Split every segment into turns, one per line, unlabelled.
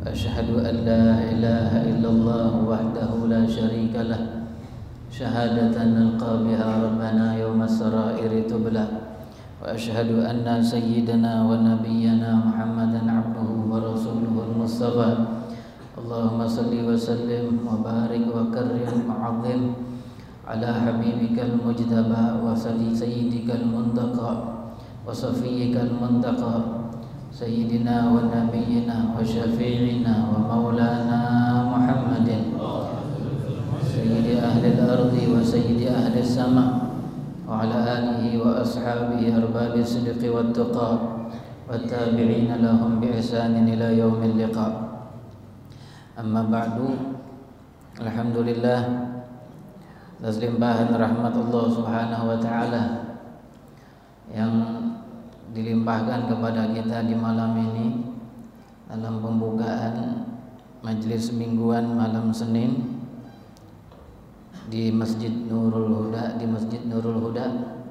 وأشهد أن لا إله إلا الله وحده لا شريك له شهادة نلقى بها ربنا يوم السرائر تبلى وأشهد أن سيدنا ونبينا محمدا عبده ورسوله المصطفى اللهم صل وسلم وبارك وكرم وعظم على حبيبك المجتبى وسيدك المنتقى وصفيك المنتقى سيدنا ونبينا وشفيعنا ومولانا محمد سيد أهل الأرض وسيد أهل السماء وعلى آله وأصحابه أرباب الصدق والتقى والتابعين لهم بإحسان إلى يوم اللقاء. أما بعد, alhamdulillah, atas limpahan rahmat Allah Subhanahu wa taala yang dilimpahkan kepada kita di malam ini dalam pembukaan majelis mingguan malam Senin di Masjid Nurul Huda,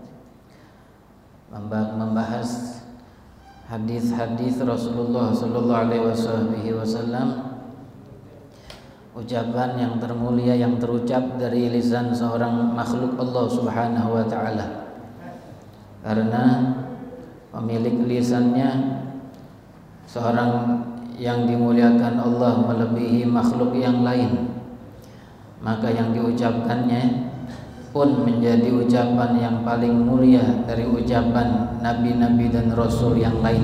membahas hadis-hadis Rasulullah sallallahu alaihi wasallam, ucapan yang termulia yang terucap dari lisan seorang makhluk Allah Subhanahu wa taala. Karena pemilik lisannya seorang yang dimuliakan Allah melebihi makhluk yang lain, maka yang diucapkannya pun menjadi ucapan yang paling mulia dari ucapan nabi-nabi dan rasul yang lain.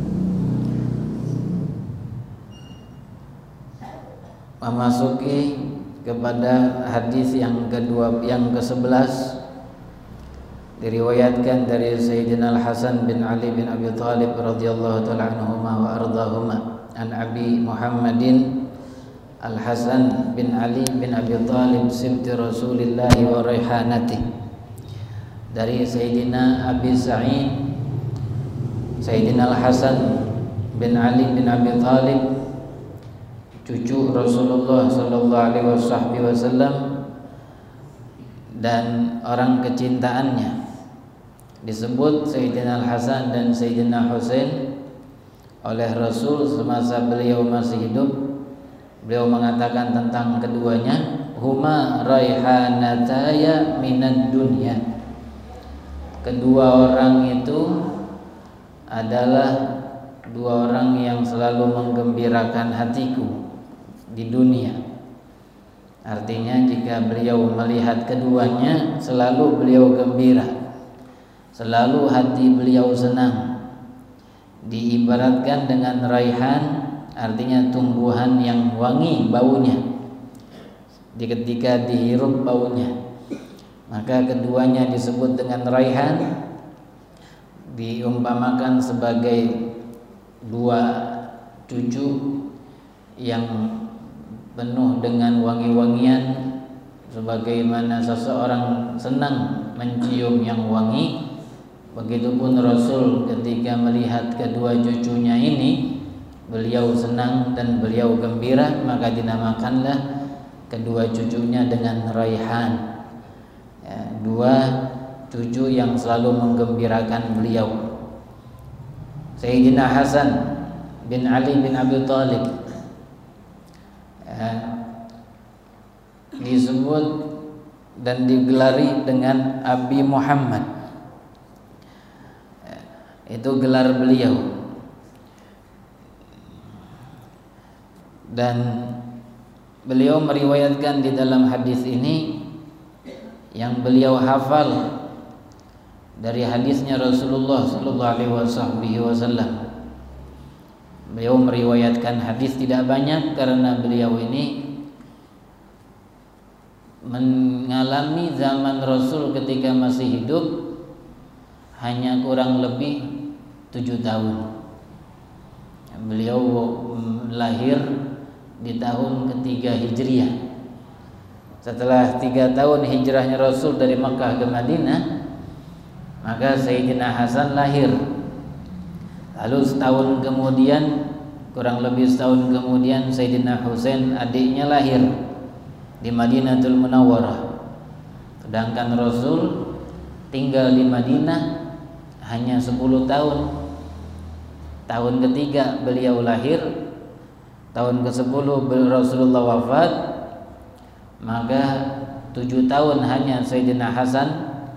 Memasuki kepada hadis yang ke-11, diriwayatkan dari Sayyidina Al-Hasan bin Ali bin Abi Thalib radhiyallahu ta'ala anhuma wa ardahuma an Abi Muhammadin Al-Hasan bin Ali bin Abi Thalib sibti Rasulillah wa raihanatih, dari Sayyidina Abi Sa'id Sayyidina Al-Hasan bin Ali bin Abi Thalib, cucu Rasulullah sallallahu alaihi wasallam dan orang kecintaannya. Disebut Sayyidina Al-Hasan dan Sayyidina Husain oleh Rasul semasa beliau masih hidup. Beliau mengatakan tentang keduanya, huma raihanataya minad dunya. Kedua orang itu adalah dua orang yang selalu menggembirakan hatiku di dunia. Artinya jika beliau melihat keduanya, selalu beliau gembira, selalu hati beliau senang. Diibaratkan dengan raihan, artinya tumbuhan yang wangi baunya ketika dihirup baunya, maka keduanya disebut dengan raihan. Diumpamakan sebagai dua cucu yang penuh dengan wangi-wangian, sebagaimana seseorang senang mencium yang wangi, begitupun Rasul ketika melihat kedua cucunya ini, beliau senang dan beliau gembira, maka dinamakanlah kedua cucunya dengan raihan, ya, dua cucu yang selalu menggembirakan beliau. Sayyidina Hasan bin Ali bin Abi Thalib disebut dan digelari dengan Abi Muhammad. Itu gelar beliau. Dan beliau meriwayatkan di dalam hadis ini yang beliau hafal dari hadisnya Rasulullah sallallahu alaihi wasallam. Beliau meriwayatkan hadis tidak banyak karena beliau ini mengalami zaman Rasul ketika masih hidup hanya kurang lebih 7 tahun. Beliau lahir di tahun ketiga Hijriah. Setelah 3 tahun hijrahnya Rasul dari Makkah ke Madinah, maka Sayyidina Hasan lahir. Lalu setahun kemudian, kurang lebih setahun kemudian, Sayyidina Husain adiknya lahir di Madinatul Munawwarah. Sedangkan Rasul tinggal di Madinah hanya 10 tahun. Tahun ketiga beliau lahir, tahun ke-10 Rasulullah wafat, maka 7 tahun hanya Sayyidina Hasan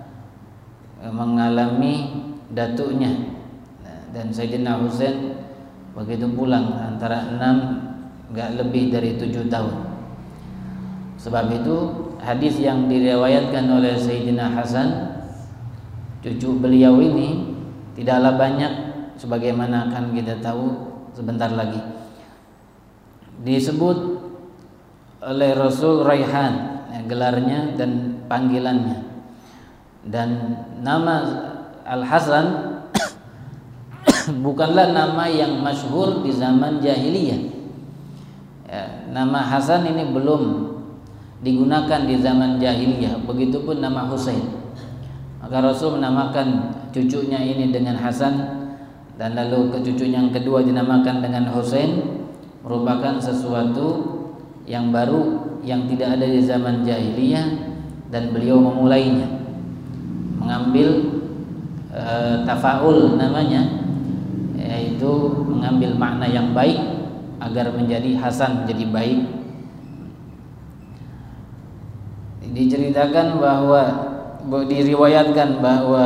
mengalami datuknya, dan Sayyidina Husain begitu pulang antara 6 enggak lebih dari 7 tahun. Sebab itu hadis yang diriwayatkan oleh Sayyidina Hasan, cucu beliau ini, tidaklah banyak, sebagaimana akan kita tahu sebentar lagi. Disebut oleh Rasul Raihan, gelarnya dan panggilannya. Dan nama Al-Hasan bukanlah nama yang masyhur di zaman jahiliyah. Ya, nama Hasan ini belum digunakan di zaman jahiliyah. Begitupun nama Husain. Maka Rasul menamakan cucunya ini dengan Hasan, dan lalu cucunya yang kedua dinamakan dengan Husain, merupakan sesuatu yang baru yang tidak ada di zaman jahiliyah, dan beliau memulainya, mengambil tafaul namanya, yaitu mengambil makna yang baik agar menjadi hasan, menjadi baik. Diceritakan bahwa, diriwayatkan bahwa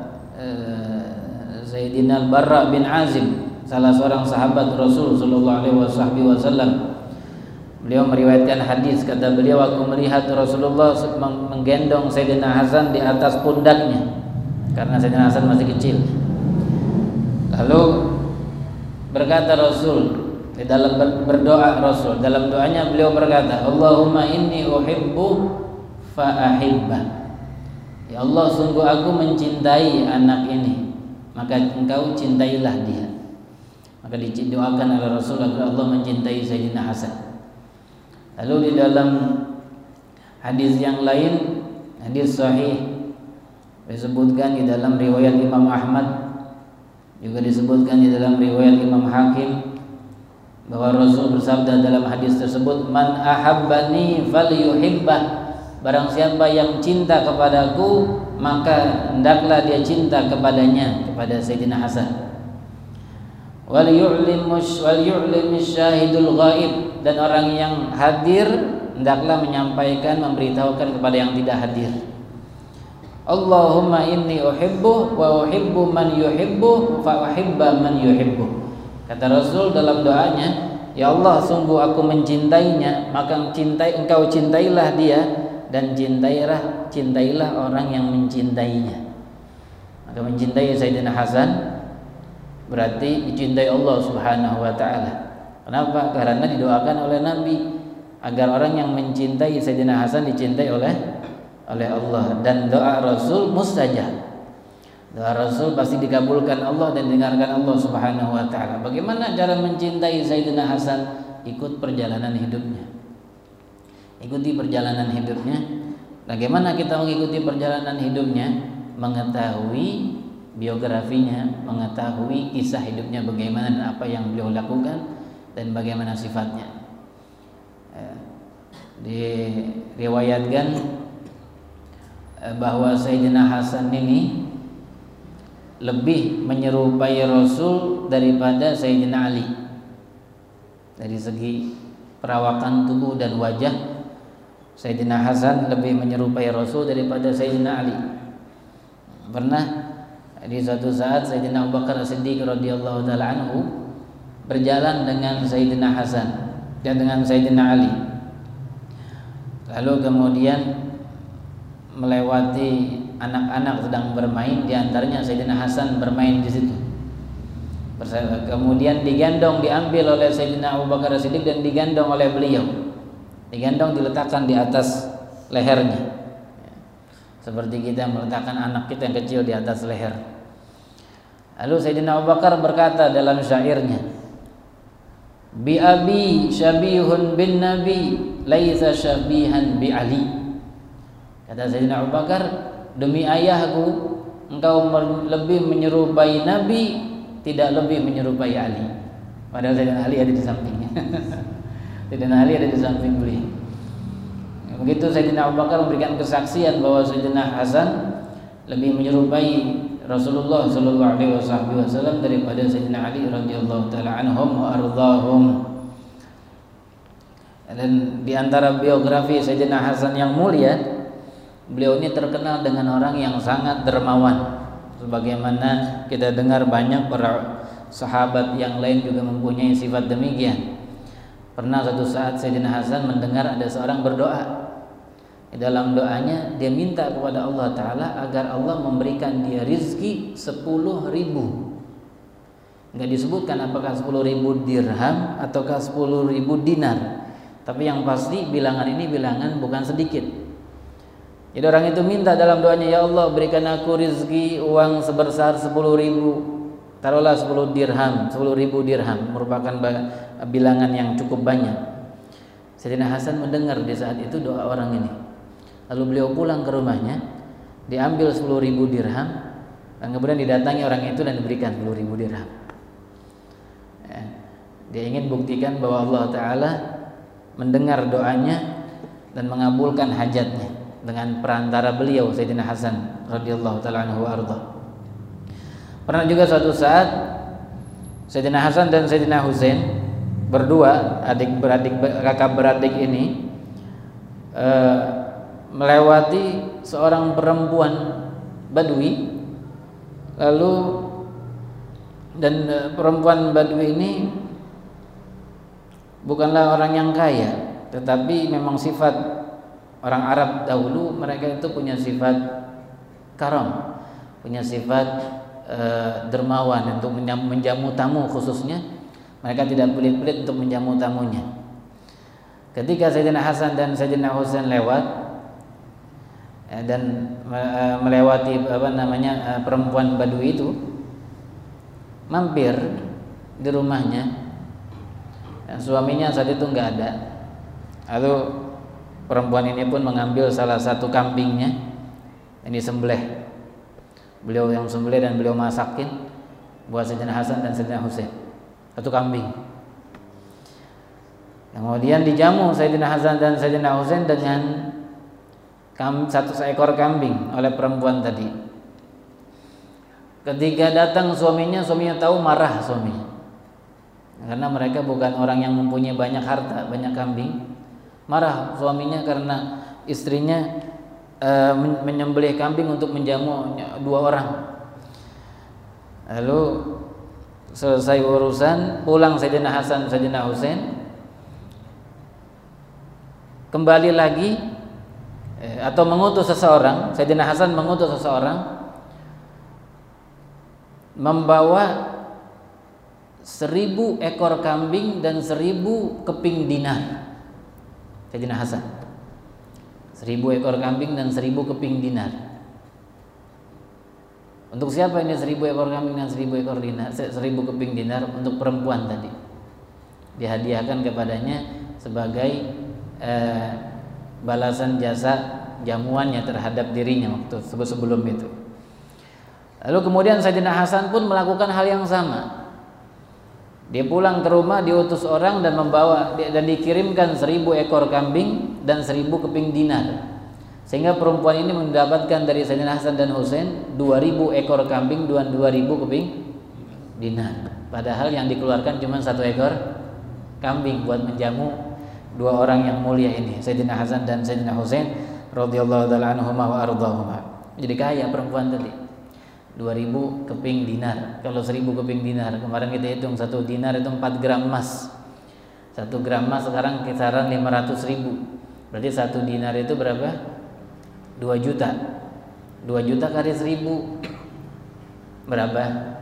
Sayyidina Al-Barra bin Azib, salah seorang sahabat Rasul sallallahu alaihi wasallam, beliau meriwayatkan hadis, kata beliau, aku melihat Rasulullah menggendong Sayyidina Hasan di atas pundaknya, karena Sayyidina Hasan masih kecil. Lalu berkata Rasul, di dalam berdoa Rasul, dalam doanya beliau berkata, Allahumma inni uhibbu fa ahibba. Ya Allah, sungguh aku mencintai anak ini, maka engkau cintailah dia. Maka didoakan oleh Rasul agar Allah mencintai Sayyidina Hasan. Lalu di dalam hadis yang lain, hadis sahih, disebutkan di dalam riwayat Imam Ahmad, juga disebutkan di dalam riwayat Imam Hakim, bahwa Rasul bersabda dalam hadis tersebut, man ahabbani falyuhibbah. Barang siapa yang cinta kepadaku, maka hendaklah dia cinta kepadanya, kepada Sayyidina Hasan. Wal yu'limus syahidul ghaib, dan orang yang hadir hendaklah menyampaikan, memberitahukan kepada yang tidak hadir. Allahumma inni uhibbu wa uhibbu man yuhibbu fa uhibba man yuhibbu. Kata Rasul dalam doanya, ya Allah, sungguh aku mencintainya, maka engkau cintailah dia, dan cintailah orang yang mencintainya. Maka mencintai Sayyidina Hasan berarti dicintai Allah Subhanahu wa taala. Kenapa? Karena didoakan oleh Nabi agar orang yang mencintai Sayyidina Hasan dicintai oleh Allah, dan doa Rasul mustajab. Doa Rasul pasti dikabulkan Allah dan didengarkan Allah Subhanahu wa taala. Bagaimana cara mencintai Sayyidina Hasan? Ikut perjalanan hidupnya. Ikuti perjalanan hidupnya. Bagaimana kita mengikuti perjalanan hidupnya? Mengetahui biografinya, mengetahui kisah hidupnya bagaimana dan apa yang beliau lakukan dan bagaimana sifatnya. Diriwayatkan bahwa Sayyidina Hasan ini lebih menyerupai Rasul daripada Sayyidina Ali. Dari segi perawakan tubuh dan wajah, Sayyidina Hasan lebih menyerupai Rasul daripada Sayyidina Ali. Pernah di suatu saat Sayyidina Abu Bakar As-Siddiq radhiyallahu taala anhu berjalan dengan Sayyidina Hasan dan dengan Sayyidina Ali. Lalu kemudian melewati anak-anak sedang bermain, di antaranya Sayyidina Hasan bermain di situ. Kemudian diambil oleh Sayyidina Abu Bakar As-Siddiq dan digendong oleh beliau. Digendong, diletakkan di atas lehernya, seperti kita meletakkan anak kita yang kecil di atas leher. Lalu Sayyidina Abu Bakar berkata dalam syairnya, bi abi syabihun bin nabi laisa syabihan bi Ali. Kata Sayyidina Abu Bakar, demi ayahku, engkau lebih menyerupai Nabi, tidak lebih menyerupai Ali. Padahal Sayyidina Ali ada di sampingnya. Sayyidina Ali ada di samping beliau. Begitu Sayyidina Abu Bakar memberikan kesaksian bahwa Sayyidina Hasan lebih menyerupai Rasulullah sallallahu alaihi wasallam daripada Sayyidina Ali radhiyallahu taala anhum wa ardhahum. Dan di antara biografi Sayyidina Hasan yang mulia, beliau ini terkenal dengan orang yang sangat dermawan. Sebagaimana kita dengar banyak para sahabat yang lain juga mempunyai sifat demikian. Pernah suatu saat Sayyidina Hasan mendengar ada seorang berdoa. Di dalam doanya dia minta kepada Allah Ta'ala agar Allah memberikan dia rizki 10.000. Enggak disebutkan apakah 10.000 dirham ataukah 10.000 dinar. Tapi yang pasti bilangan ini bilangan bukan sedikit. Jadi orang itu minta dalam doanya, ya Allah berikan aku rizki uang sebesar 10.000, taruhlah 10 dirham, 10.000 dirham, merupakan bilangan yang cukup banyak. Sayyidina Hasan mendengar di saat itu doa orang ini. Lalu beliau pulang ke rumahnya, diambil 10.000 dirham, dan kemudian didatangi orang itu dan diberikan 10.000 dirham. Dia ingin buktikan bahwa Allah Ta'ala mendengar doanya dan mengabulkan hajatnya dengan perantara beliau Sayyidina Hasan radhiyallahu ta'ala anhu wa arda. Pernah juga suatu saat Sayyidina Hasan dan Sayyidina Husain berdua, kakak beradik ini melewati seorang perempuan Badui, lalu dan perempuan Badui ini bukanlah orang yang kaya, tetapi memang sifat orang Arab dahulu, mereka itu punya sifat karam, punya sifat dermawan untuk menjamu tamu khususnya. Mereka tidak pelit-pelit untuk menjamu tamunya. Ketika Sayyidina Hasan dan Sayyidina Husain lewat dan melewati perempuan Badui itu, mampir di rumahnya, dan suaminya saat itu nggak ada. Lalu perempuan ini pun mengambil salah satu kambingnya, ini sembelih. Beliau yang sembelih dan beliau masakin buat Sayyidina Hasan dan Sayyidina Husain, satu kambing. Kemudian dijamu Sayyidina Hasan dan Sayyidina Husain dengan satu seekor kambing oleh perempuan tadi. Ketika datang suaminya tahu, marah suaminya, karena mereka bukan orang yang mempunyai banyak harta, banyak kambing. Marah suaminya karena istrinya menyembelih kambing untuk menjamu 2 orang. Lalu selesai urusan, pulang Sayyidina Hasan, Sayyidina Husain, kembali lagi atau mengutus seseorang. Sayyidina Hasan mengutus seseorang membawa 1.000 ekor kambing dan 1.000 keping dinar. Sayyidina Hasan 1.000 ekor kambing dan 1.000 keping dinar. Untuk siapa ini 1.000 ekor kambing dan 1.000 ekor dinar, 1.000 keping dinar? Untuk perempuan tadi, dihadiahkan kepadanya sebagai balasan jasa jamuannya terhadap dirinya waktu sebelum itu. Lalu kemudian Sayyidina Hasan pun melakukan hal yang sama. Dia pulang ke rumah, diutus orang dan membawa dan dikirimkan 1.000 ekor kambing dan 1.000 keping dinar. Sehingga perempuan ini mendapatkan dari Sayyidina Hasan dan Husain 2.000 ekor kambing dan 2.000 keping dinar. Padahal yang dikeluarkan cuma 1 ekor kambing buat menjamu 2 orang yang mulia ini, Sayyidina Hasan dan Sayyidina Husain radhiyallahu ta'ala anhuma wa ardhahuma. Jadi kaya perempuan tadi. 2.000 keping dinar. Kalau 1.000 keping dinar, kemarin kita hitung 1 dinar itu 4 gram emas. 1 gram emas sekarang kisaran 500.000. Berarti 1 dinar itu berapa? 2 juta. 2 juta kali 1.000 berapa?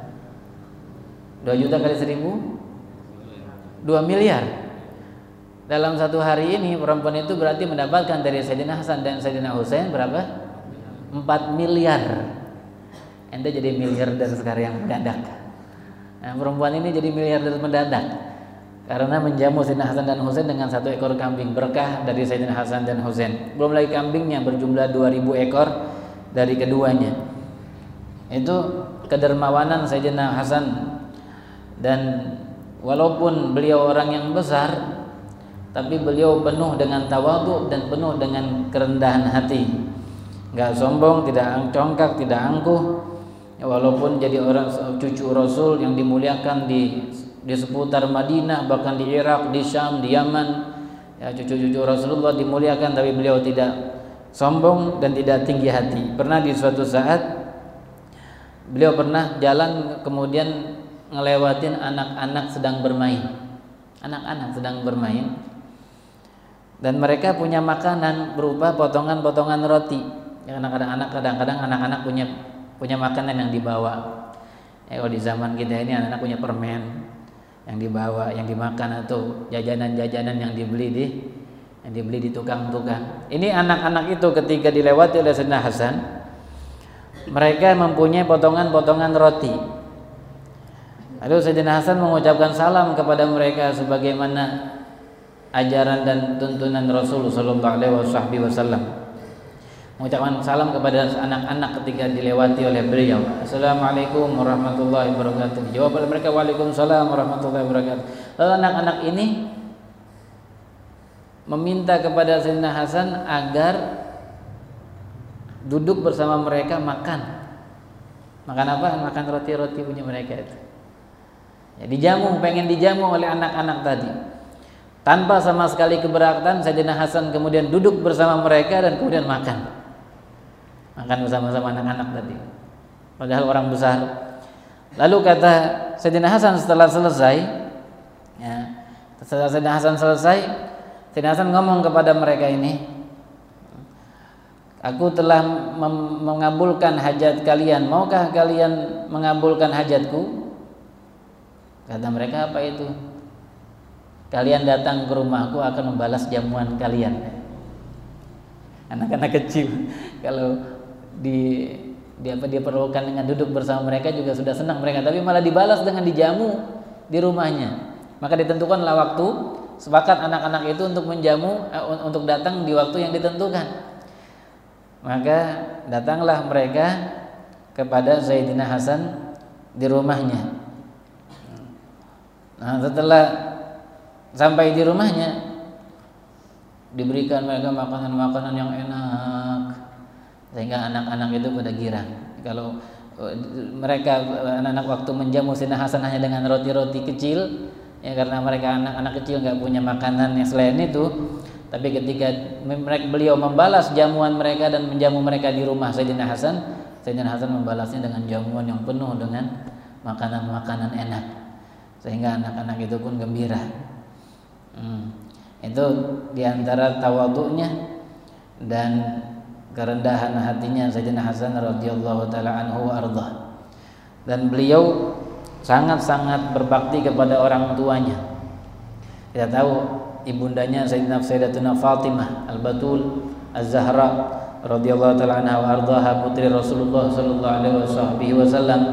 2 juta kali 1.000? 2 miliar. Dalam 1 hari ini perempuan itu berarti mendapatkan dari Sayyidina Hasan dan Sayyidina Husain berapa? 4 miliar. Anda jadi miliarder sekarang yang mendadak. Nah, perempuan ini jadi miliarder mendadak karena menjamu Sayyidina Hasan dan Husain dengan 1 ekor kambing, berkah dari Sayyidina Hasan dan Husain. Belum lagi kambingnya berjumlah 2.000 ekor dari keduanya. Itu kedermawanan Sayyidina Hasan, dan walaupun beliau orang yang besar, tapi beliau penuh dengan tawadhu dan penuh dengan kerendahan hati. Enggak sombong, tidak congkak, tidak angkuh. Walaupun jadi orang cucu Rasul yang dimuliakan di seputar Madinah, bahkan di Irak, di Syam, di Yaman, Ya, cucu-cucu Rasulullah dimuliakan, tapi beliau tidak sombong dan tidak tinggi hati. Pernah di suatu saat beliau pernah jalan, kemudian ngelewatin anak-anak sedang bermain. Anak-anak sedang bermain, dan mereka punya makanan berupa potongan-potongan roti. Ya, kadang-kadang anak-anak punya makanan yang dibawa. Ya, kalau di zaman kita ini anak-anak punya permen yang dibawa, yang dimakan, atau jajanan-jajanan yang dibeli di tukang-tukang. Ini anak-anak itu ketika dilewati oleh Sayyidina Hasan, mereka mempunyai potongan-potongan roti. Lalu Sayyidina Hasan mengucapkan salam kepada mereka sebagaimana ajaran dan tuntunan Rasul sallallahu alaihi wasallam. Mengucapkan salam kepada anak-anak ketika dilewati oleh beliau. Assalamualaikum warahmatullahi wabarakatuh. Jawab oleh mereka, waalaikumsalam warahmatullahi wabarakatuh. Lalu anak-anak ini meminta kepada Sayyidina Hasan agar duduk bersama mereka makan. Makan apa? Makan roti-roti punya mereka itu. Ya, pengen dijamu oleh anak-anak tadi. Tanpa sama sekali keberatan, Sayyidina Hasan kemudian duduk bersama mereka dan kemudian makan bersama-sama anak-anak tadi, padahal orang besar. Lalu kata Sayyidina Hasan setelah selesai, Sayyidina Hasan ngomong kepada mereka ini, aku telah mengabulkan hajat kalian, maukah kalian mengabulkan hajatku? Kata mereka, apa itu? Kalian datang ke rumahku akan membalas jamuan kalian. Anak-anak kecil kalau diperlukan dengan duduk bersama mereka juga sudah senang mereka, tapi malah dibalas dengan dijamu di rumahnya. Maka ditentukanlah waktu, sepakat anak-anak itu untuk menjamu, untuk datang di waktu yang ditentukan. Maka datanglah mereka kepada Sayyidina Hasan di rumahnya. Nah, setelah sampai di rumahnya, diberikan mereka makanan-makanan yang enak, sehingga anak-anak itu pada girang. Kalau mereka anak-anak waktu menjamu Sayyidina Hasan hanya dengan roti-roti kecil, ya karena mereka anak-anak kecil nggak punya makanan yang selain itu. Tapi ketika beliau membalas jamuan mereka dan menjamu mereka di rumah Sayyidina Hasan membalasnya dengan jamuan yang penuh dengan makanan-makanan enak, sehingga anak-anak itu pun gembira. Itu diantara tawadhu'nya dan kerendahan hatinya Sayyidina Hasan radhiyallahu taala anhu arda. Dan beliau sangat-sangat berbakti kepada orang tuanya. Kita tahu ibundanya Sayyidatuna Fatimah Al-Batul Az-Zahra radhiyallahu taala anha wa ardaha, putri Rasulullah sallallahu alaihi wasallam.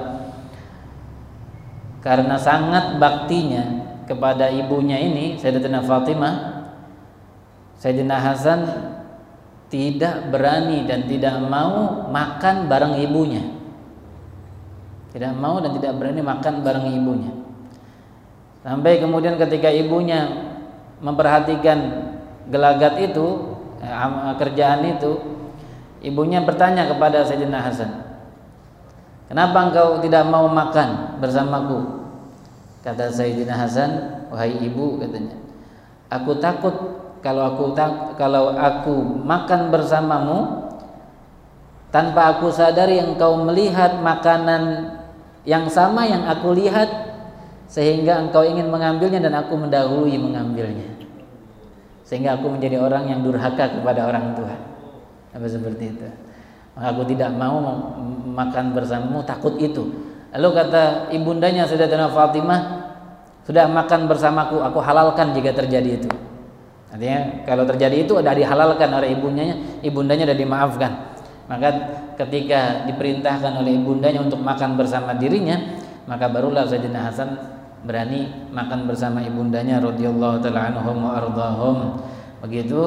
Karena sangat baktinya kepada ibunya ini, Sayyidatuna Fatimah, Sayyidina Hasan tidak berani dan tidak mau makan bareng ibunya. Tidak mau dan tidak berani makan bareng ibunya. Sampai kemudian ketika ibunya memperhatikan gelagat itu, kerjaan itu, ibunya bertanya kepada Sayyidina Hasan, kenapa engkau tidak mau makan bersamaku? Kata Sayyidina Hasan, wahai ibu, katanya, aku takut kalau aku makan bersamamu tanpa aku sadari engkau melihat makanan yang sama yang aku lihat, sehingga engkau ingin mengambilnya dan aku mendahului mengambilnya, sehingga aku menjadi orang yang durhaka kepada orang tua. Apa seperti itu? Maka aku tidak mau makan bersamamu, takut itu. Lalu kata ibundanya Sayyidatuna Fatimah, sudah makan bersamaku, aku halalkan jika terjadi itu. Artinya kalau terjadi itu sudah dihalalkan oleh ibundanya sudah dimaafkan. Maka ketika diperintahkan oleh ibundanya untuk makan bersama dirinya, maka barulah Sayyidina Hasan berani makan bersama ibundanya radhiyallahu taala anhum wa ardhahum. Begitu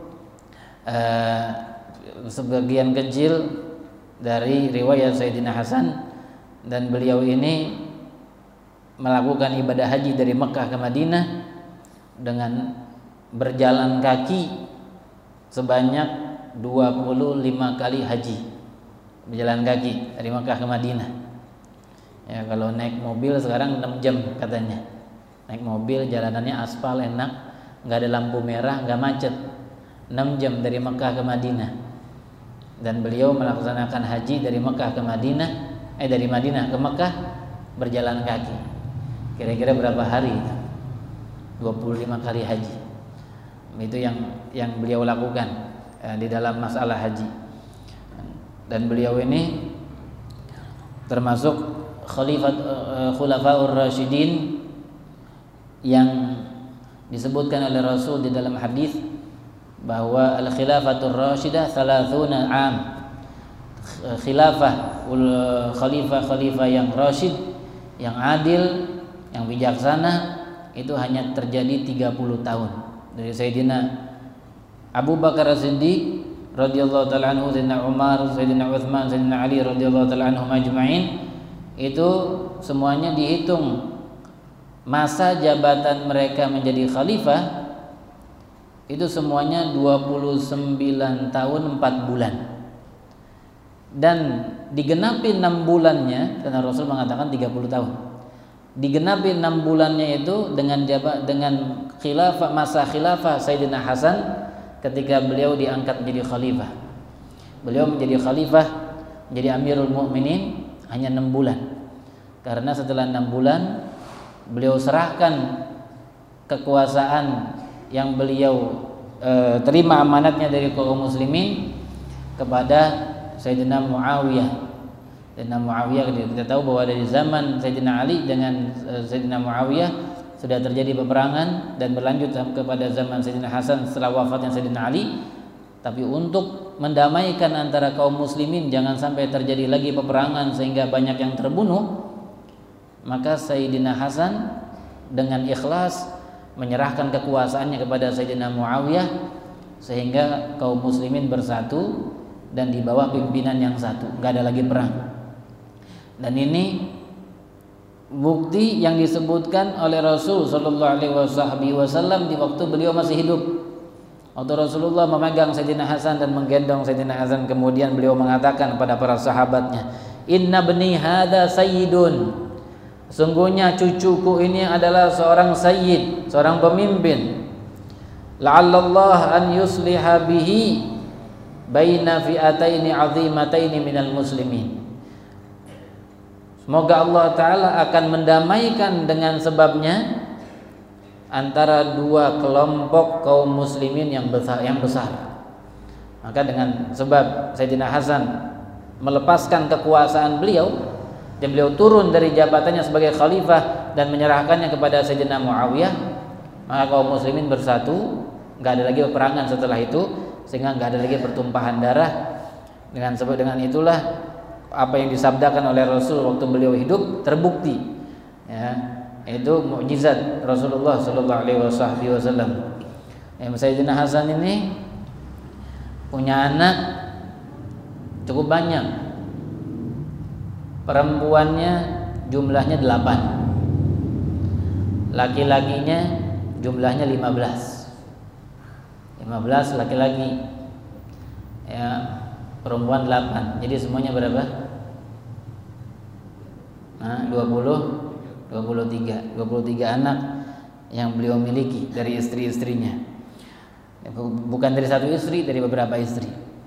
sebagian kecil dari riwayat Sayyidina Hasan, dan beliau ini melakukan ibadah haji dari Mekah ke Madinah dengan berjalan kaki sebanyak 25 kali haji, berjalan kaki dari Mekah ke Madinah. Ya, kalau naik mobil sekarang 6 jam katanya. Naik mobil jalanannya aspal enak, nggak ada lampu merah, nggak macet, 6 jam dari Mekah ke Madinah. Dan beliau melaksanakan haji dari Mekah ke Madinah, dari Madinah ke Mekah berjalan kaki. Kira-kira berapa hari? 25 kali haji. Itu yang beliau lakukan di dalam masalah haji. Dan beliau ini termasuk khulafaur rasyidin yang disebutkan oleh Rasul di dalam hadis bahwa al-khilafatur rasyidah 30 am. Khalifah yang rasyid, yang adil, yang bijaksana itu hanya terjadi 30 tahun. Dari Sayyidina Abu Bakar As-Siddiq radhiyallahu taala anhu, Sayyidina Umar, Sayyidina Utsman, Sayyidina Ali radhiyallahu taala anhum ajma'in, itu semuanya dihitung masa jabatan mereka menjadi khalifah itu semuanya 29 tahun 4 bulan. Dan digenapi 6 bulannya, karena Rasul mengatakan 30 tahun. Digenapi 6 bulannya itu dengan khilafah, masa khilafah Sayyidina Hasan ketika beliau diangkat menjadi khalifah. Beliau menjadi khalifah, menjadi Amirul Mukminin hanya 6 bulan. Karena setelah 6 bulan beliau serahkan kekuasaan yang beliau terima amanatnya dari kaum muslimin kepada Sayyidina Muawiyah. Sayyidina Muawiyah, kita tahu bahwa dari zaman Sayyidina Ali dengan Sayyidina Muawiyah sudah terjadi peperangan dan berlanjut kepada zaman Sayyidina Hasan setelah wafatnya Sayyidina Ali. Tapi untuk mendamaikan antara kaum muslimin, jangan sampai terjadi lagi peperangan sehingga banyak yang terbunuh, maka Sayyidina Hasan dengan ikhlas menyerahkan kekuasaannya kepada Sayyidina Muawiyah sehingga kaum muslimin bersatu dan di bawah pimpinan yang satu, nggak ada lagi perang. Dan ini bukti yang disebutkan oleh Rasul Shallallahu Alaihi Wasallam di waktu beliau masih hidup. Waktu Rasulullah memegang Sayyidina Hasan dan menggendong Sayyidina Hasan, kemudian beliau mengatakan kepada para sahabatnya, Inna bni hada sayyidun, sungguhnya cucuku ini adalah seorang sayyid, seorang pemimpin. La'allallah an yusliha bihi baina fi'ataini 'azimataini minal muslimin. Semoga Allah Ta'ala akan mendamaikan dengan sebabnya antara dua kelompok kaum muslimin yang besar. Maka dengan sebab Sayyidina Hasan melepaskan kekuasaan beliau dan beliau turun dari jabatannya sebagai khalifah dan menyerahkannya kepada Sayyidina Muawiyah, maka kaum muslimin bersatu, nggak ada lagi peperangan setelah itu, sehingga nggak ada lagi pertumpahan darah. Dengan sebab dengan itulah apa yang disabdakan oleh Rasul waktu beliau hidup terbukti, ya, itu mukjizat Rasulullah Shallallahu Alaihi Wasallam. Sayyidina Hasan ini punya anak cukup banyak, perempuannya jumlahnya 8, laki-lakinya jumlahnya 15 laki-laki, ya, perempuan 8, jadi semuanya berapa? 23 anak yang beliau miliki dari istri-istrinya, bukan dari satu istri, dari beberapa istri.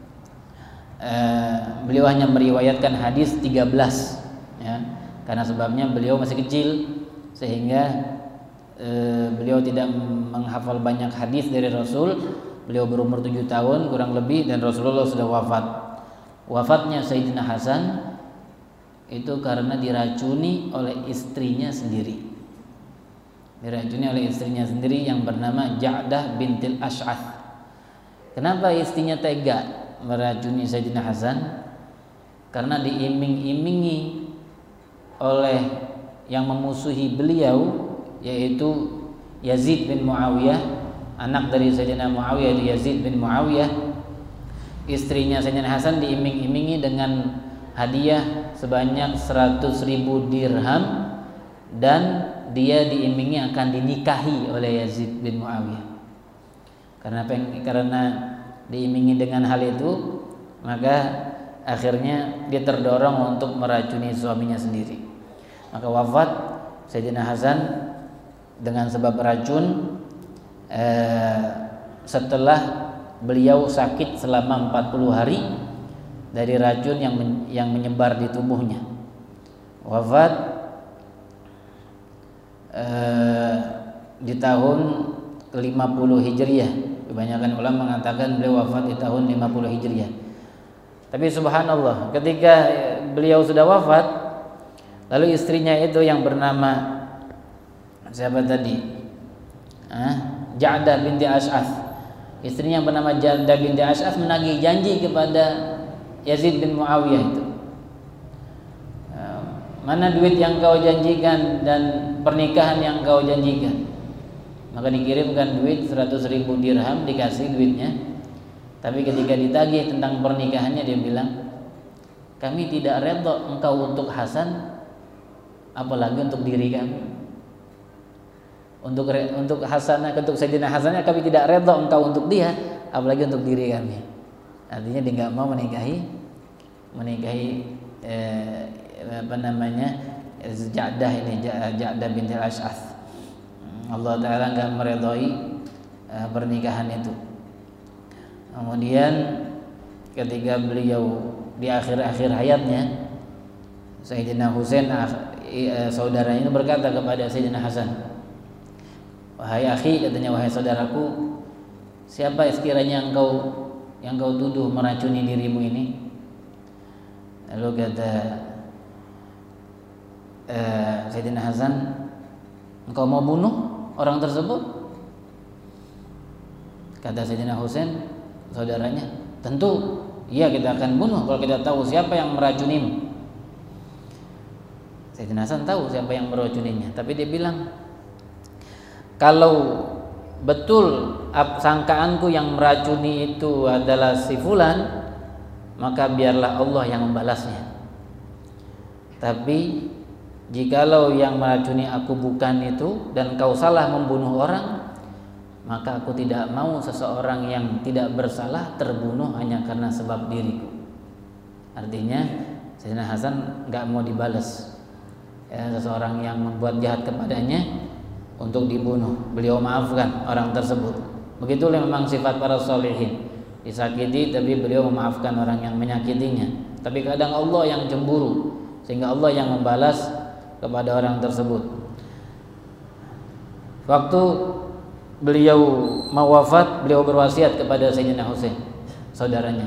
Beliau hanya meriwayatkan hadis 13, ya, karena sebabnya beliau masih kecil sehingga beliau tidak menghafal banyak hadis dari Rasul. Beliau berumur 7 tahun kurang lebih dan Rasulullah sudah wafat. Wafatnya Sayyidina Hasan itu karena diracuni oleh istrinya sendiri. Diracuni oleh istrinya sendiri yang bernama Ja'dah bintil Ash'ath. Kenapa istrinya tega meracuni Sayyidina Hasan? Karena diiming-imingi oleh yang memusuhi beliau, yaitu Yazid bin Muawiyah, anak dari Sayyidina Muawiyah, yaitu Yazid bin Muawiyah. Istrinya Sayyidina Hasan diiming-imingi dengan hadiah sebanyak 100.000 dirham dan dia diimingi akan dinikahi oleh Yazid bin Muawiyah. Karena diimingi dengan hal itu, maka akhirnya dia terdorong untuk meracuni suaminya sendiri. Maka wafat Sayyidina Hasan dengan sebab racun setelah beliau sakit selama 40 hari dari racun yang menyebar di tubuhnya. Wafat di tahun 50 Hijriah. Kebanyakan ulama mengatakan beliau wafat di tahun 50 Hijriah. Tapi subhanallah, ketika beliau sudah wafat, lalu istrinya itu yang bernama siapa tadi? Ja'dah binti Ash'ath. Istrinya yang bernama Ja'dah binti Ash'ath menagih janji kepada Yazid bin Muawiyah itu. Mana duit yang kau janjikan dan pernikahan yang kau janjikan? Maka dikirimkan duit 100.000 dirham, dikasih duitnya. Tapi ketika ditagih tentang pernikahannya, dia bilang, kami tidak redha engkau untuk Hasan, apalagi untuk diri kami. Untuk Hasan, untuk Sayyidina Hasan kami tidak redha engkau untuk dia, apalagi untuk diri kami. Artinya dia nggak mau menikahi Ja'dah binti Ash'ath. Allah Ta'ala nggak meredhai pernikahan itu. Kemudian ketika beliau di akhir-akhir hayatnya, Sayyidina Husain saudaranya itu berkata kepada Sayyidina Hasan, wahai akhi, katanya, wahai saudaraku, siapa sekiranya yang kau tuduh meracuni dirimu ini? Lalu kata Sayyidina Hasan, engkau mau bunuh orang tersebut? Kata Sayyidina Husain, saudaranya, tentu iya, kita akan bunuh kalau kita tahu siapa yang meracunimu. Sayyidina Hasan tahu siapa yang meracuninya, tapi dia bilang, kalau betul sangkaanku yang meracuni itu adalah si fulan, maka biarlah Allah yang membalasnya. Tapi jikalau yang meracuni aku bukan itu dan kau salah membunuh orang, maka aku tidak mau seseorang yang tidak bersalah terbunuh hanya karena sebab diriku. Artinya Sayyidina Hasan nggak mau dibalas seseorang yang membuat jahat kepadanya untuk dibunuh. Beliau maafkan orang tersebut. Begitulah memang sifat para sholihin, disakiti tapi beliau memaafkan orang yang menyakitinya. Tapi kadang Allah yang cemburu sehingga Allah yang membalas kepada orang tersebut. Waktu beliau mau wafat, beliau berwasiat kepada Sayyidina Husain, saudaranya,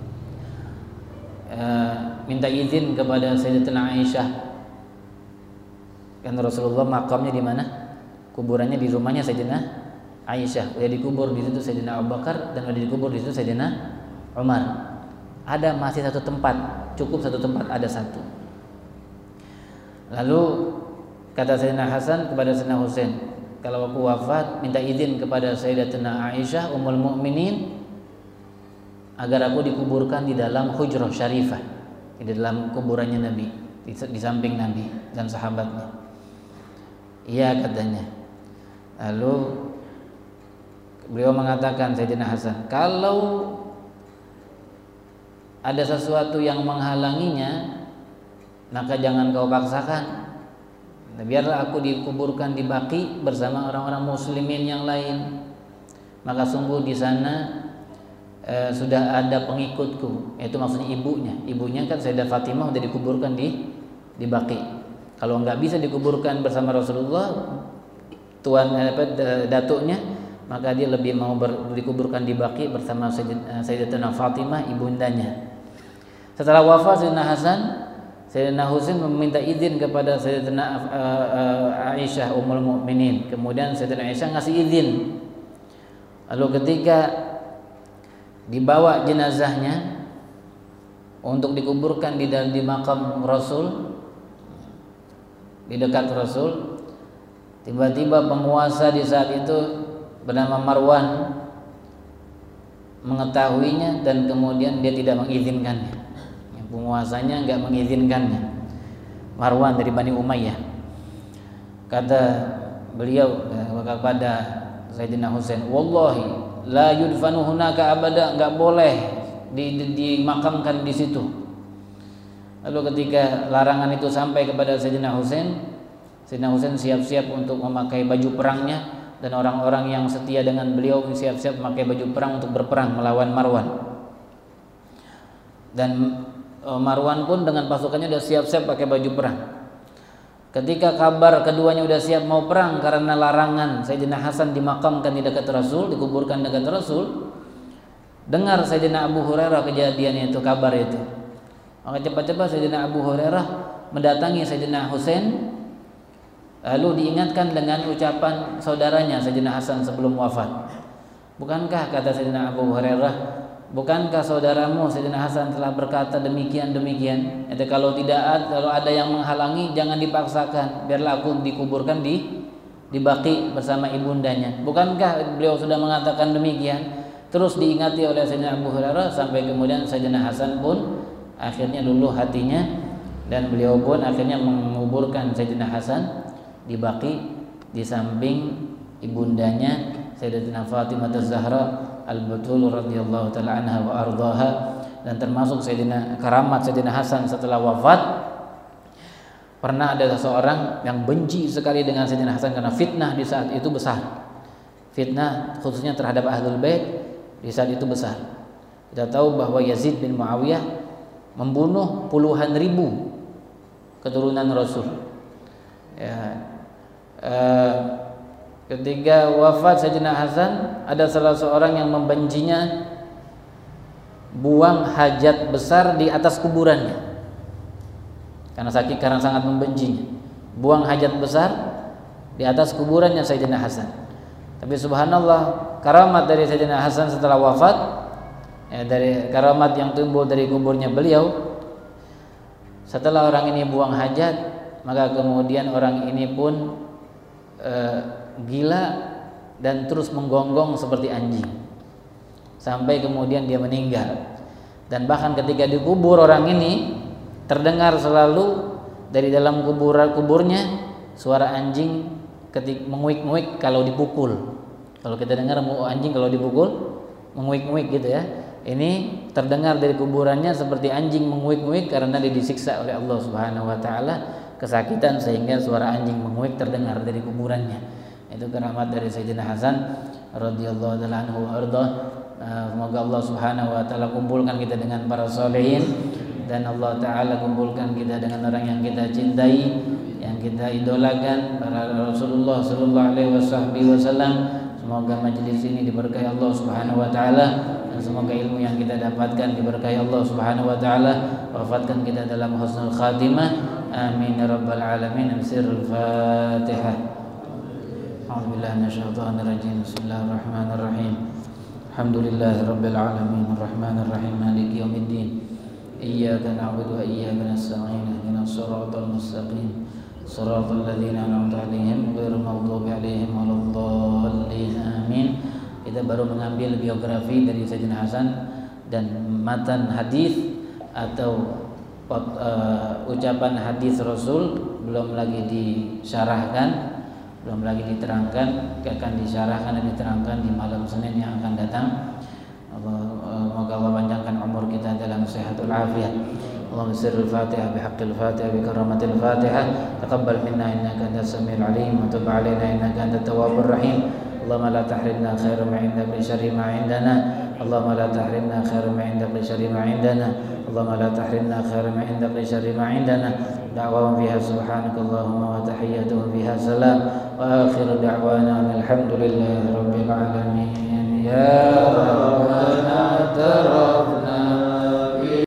minta izin kepada Sayyidatina Aisyah. Kan Rasulullah makamnya di mana? Kuburannya di rumahnya Sayyidina Aisyah. Dia dikubur di situ Sayyidina Abu Bakar dan dia dikubur di situ Sayyidina Umar. Ada masih satu tempat, cukup satu tempat, ada satu. Lalu kata Sayyidina Hasan kepada Sayyidina Husain, kalau aku wafat, minta izin kepada Sayyidatina Aisyah Ummul Mukminin agar aku dikuburkan di dalam hujrah syarifah, di dalam kuburannya Nabi, di samping Nabi dan sahabatnya. Iya, katanya. Lalu beliau mengatakan, Sayyidina Hasan, kalau ada sesuatu yang menghalanginya, maka jangan kau paksakan. Biarlah aku dikuburkan di Baqi bersama orang-orang muslimin yang lain. Maka sungguh di sana sudah ada pengikutku, yaitu maksudnya ibunya. Ibunya kan Sayyidah Fatimah sudah dikuburkan di Baqi. Kalau nggak bisa dikuburkan bersama Rasulullah, datuknya, maka dia lebih mau dikuburkan di Baqi bersama Sayyidatina Fatimah, ibundanya. Setelah wafat Sayyidina Hasan, Sayyidina Husain meminta izin kepada Sayyidatina Aisyah Ummul Mukminin. Kemudian Sayyidatina Aisyah ngasih izin. Lalu ketika dibawa jenazahnya untuk dikuburkan di makam Rasul, di dekat Rasul, tiba-tiba penguasa di saat itu bernama Marwan mengetahuinya dan kemudian dia tidak mengizinkannya. Penguasanya enggak mengizinkannya. Marwan dari Bani Umayyah. Kata beliau kepada Sayyidina Husain, wallahi la yudfanu hunaka abada, enggak boleh dimakamkan di situ. Lalu ketika larangan itu sampai kepada Sayyidina Husain, Sayyidina Husain siap-siap untuk memakai baju perangnya, dan orang-orang yang setia dengan beliau siap-siap memakai baju perang untuk berperang melawan Marwan. Dan Marwan pun dengan pasukannya sudah siap-siap pakai baju perang. Ketika kabar keduanya sudah siap mau perang karena larangan Sayyidina Hasan dimakamkan di dekat Rasul, dikuburkan dekat Rasul, dengar Sayyidina Abu Hurairah kejadian itu, kabar itu. Maka cepat-cepat Sayyidina Abu Hurairah mendatangi Sayyidina Husain, lalu diingatkan dengan ucapan saudaranya Sayyidina Hasan sebelum wafat. Bukankah, kata Sayyidina Abu Hurairah, bukankah saudaramu Sayyidina Hasan telah berkata demikian? Itu kalau ada yang menghalangi jangan dipaksakan, biarlah aku dikuburkan di Baqi bersama ibundanya. Bukankah beliau sudah mengatakan demikian? Terus diingati oleh Sayyidina Abu Hurairah sampai kemudian Sayyidina Hasan pun akhirnya luluh hatinya, dan beliau pun akhirnya menguburkan Sayyidina Hasan di Baqi di samping ibundanya Sayyidatina Fatimah Az-Zahra Al-Batul radhiyallahu taala anha wa ardhaha. Dan termasuk karamat Sayyidina Hasan setelah wafat, pernah ada seseorang yang benci sekali dengan Sayyidina Hasan karena fitnah di saat itu besar. Fitnah khususnya terhadap Ahlul Bait di saat itu besar. Kita tahu bahwa Yazid bin Muawiyah membunuh puluhan ribu keturunan Rasul. Ketika wafat Sayyidina Hasan, ada salah seorang yang membencinya buang hajat besar di atas kuburannya, karena sangat membencinya, buang hajat besar di atas kuburannya Sayyidina Hasan. Tapi subhanallah, karamat dari Sayyidina Hasan setelah wafat, dari karamat yang timbul dari kuburnya beliau, setelah orang ini buang hajat, maka kemudian orang ini pun gila dan terus menggonggong seperti anjing sampai kemudian dia meninggal. Dan bahkan ketika dikubur orang ini terdengar selalu dari dalam kuburnya suara anjing menguik-nguik kalau dipukul. Kalau kita dengar anjing kalau dipukul menguik-nguik gitu ya. Ini terdengar dari kuburannya seperti anjing menguik-nguik karena dia disiksa oleh Allah Subhanahu wa taala, kesakitan sehingga suara anjing menguik terdengar dari kuburannya. Itu keramat dari Sayyidina Hasan radhiyallahu taala anhu wa arda. Semoga Allah Subhanahu wa taala kumpulkan kita dengan para sholihin, dan Allah taala kumpulkan kita dengan orang yang kita cintai, yang kita idolakan, para Rasulullah sallallahu alaihi wasallam. Semoga majelis ini diberkahi Allah Subhanahu wa taala, dan semoga ilmu yang kita dapatkan diberkahi Allah Subhanahu wa taala. Wafatkan kita dalam husnul khatimah. Amin ya rabbal alamin. Sirrul Fatihah. A'udzubillahi minasyaitonir rajim. Bismillahirrahmanirrahim. Alhamdulillahi rabbil alamin, arrahmanir rahim, maliki yaumiddin. Iyyaka na'budu wa iyyaka nasta'in. Ihdinas siratal mustaqim. Shiratal ladzina an'amta 'alaihim ghairil maghdubi 'alaihim waladdallin. Amin. Kita baru mengambil biografi dari Sayyidina Hasan, dan matan hadis atau ucapan hadis Rasul belum lagi disyarahkan, belum lagi diterangkan, akan disyarahkan dan diterangkan di malam Senin yang akan datang. Semoga Allah panjangkan umur kita dalam sehatul afiat. Allahumma sirrul Fatihah bihaqqil Fatihah bi karamatil Fatihah. Taqabbal minna innaka antas samiul alim wa tub alaina innaka antat tawwabur rahim. Allahumma la tahrimna khairu ma indak bi syarri ma indana. Allahumma la tahrimna khairu ma indak bi syarri ma indana. Allahumma la tahrimna khairu ma indak bi syarri ma indana. Da'wahum fiha subhanakallahumma wa tahiyyatuhum fiha salam wa akhiru da'wana alhamdulillahi rabbil alamin. Ya